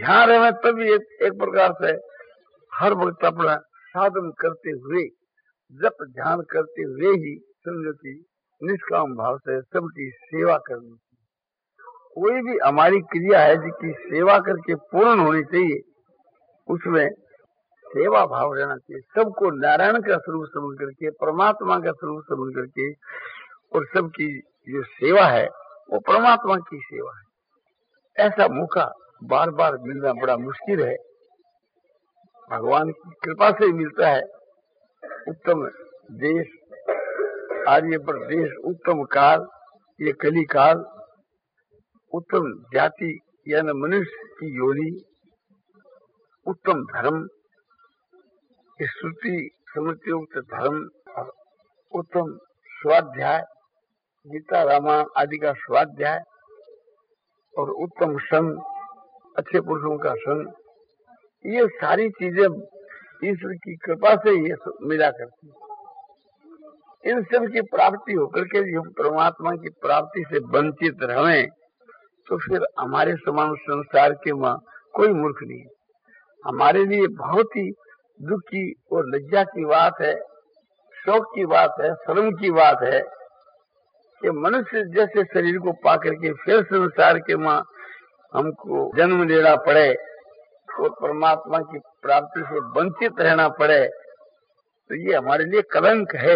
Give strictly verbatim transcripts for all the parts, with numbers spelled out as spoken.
ध्यान रहे तब ये एक प्रकार से हर वक्त अपना साधन करते हुए, जब ध्यान करते हुए ही समझो कि निष्काम भाव से सबकी सेवा करनी चाहिए। कोई भी हमारी क्रिया है जिसकी सेवा करके पूर्ण होनी चाहिए, उसमें सेवा भाव रहना चाहिए। सबको नारायण का स्वरूप समझ करके, परमात्मा का स्वरूप समझ करके, और सबकी जो सेवा है वो परमात्मा की सेवा है। ऐसा मौका बार बार मिलना बड़ा मुश्किल है, भगवान की कृपा से ही मिलता है। उत्तम देश, आर्य प्रदेश, उत्तम काल, ये कली काल, उत्तम जाति यानी मनुष्य की योनि, उत्तम धर्म, श्रुति समृत्युक्त धर्म, उत्तम स्वाध्याय, गीता रामायण आदि का स्वाध्याय, और उत्तम संग, अच्छे पुरुषों का संग, ये सारी चीजें ईश्वर की कृपा से ये मिला करती है। इन सब की प्राप्ति होकर के हम परमात्मा की प्राप्ति से वंचित रहें तो फिर हमारे समान संसार के मां कोई मूर्ख नहीं है। हमारे लिए बहुत ही दुख की और लज्जा की बात है, शोक की बात है, शर्म की बात है कि मनुष्य जैसे शरीर को पा करके फिर संसार के मां हमको जन्म लेना पड़े और परमात्मा की प्राप्ति से वंचित रहना पड़े, तो ये हमारे लिए कलंक है।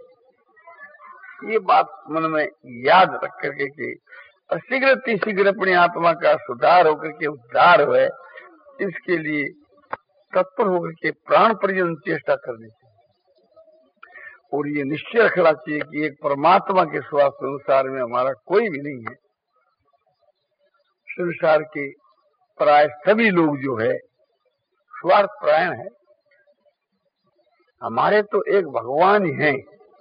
ये बात मन में याद रख करके कि शीघ्र शीघ्र अपनी आत्मा का सुधार होकर के उद्धार हुए, इसके लिए तत्पर होकर के प्राण पर्यंत चेष्टा करनी चाहिए। और ये निश्चय रखना चाहिए कि एक परमात्मा के सिवा संसार में हमारा कोई भी नहीं है। संसार के प्राय सभी लोग जो है स्वार्थ परायण है। हमारे तो एक भगवान ही हैं।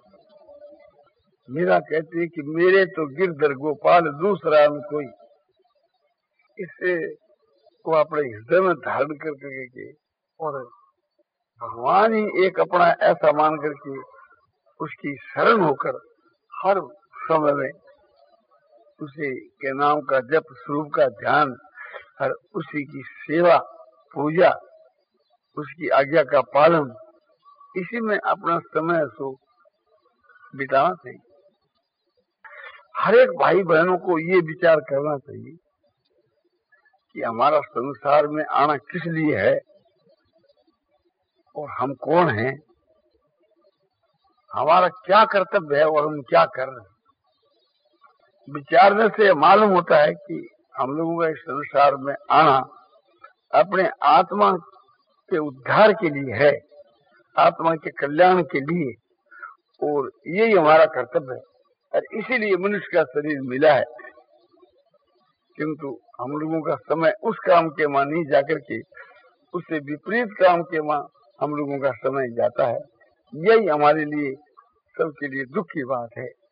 मीरा कहती है कि मेरे तो गिरधर गोपाल दूसरा हम कोई। इससे वो अपने हृदय में धारण कर करके और भगवान ही एक अपना ऐसा मान करके उसकी शरण होकर हर समय में उसी के नाम का जप, स्वरूप का ध्यान और उसी की सेवा, पूजा, उसकी आज्ञा का पालन, इसी में अपना समय सो बिताना चाहिए। हर एक भाई बहनों को ये विचार करना चाहिए कि हमारा संसार में आना किस लिए है और हम कौन हैं, हमारा क्या कर्तव्य है और हम क्या कर रहे हैं। विचारने से मालूम होता है कि हम लोगों का इस संसार में आना अपने आत्मा के उद्धार के लिए है, आत्मा के कल्याण के लिए, और यही हमारा कर्तव्य है। और इसीलिए मनुष्य का शरीर मिला है। किंतु हम लोगों का समय उस काम के मां नहीं जाकर के उससे विपरीत काम के मां हम लोगों का समय जाता है। यही हमारे लिए सबके लिए दुख की बात है।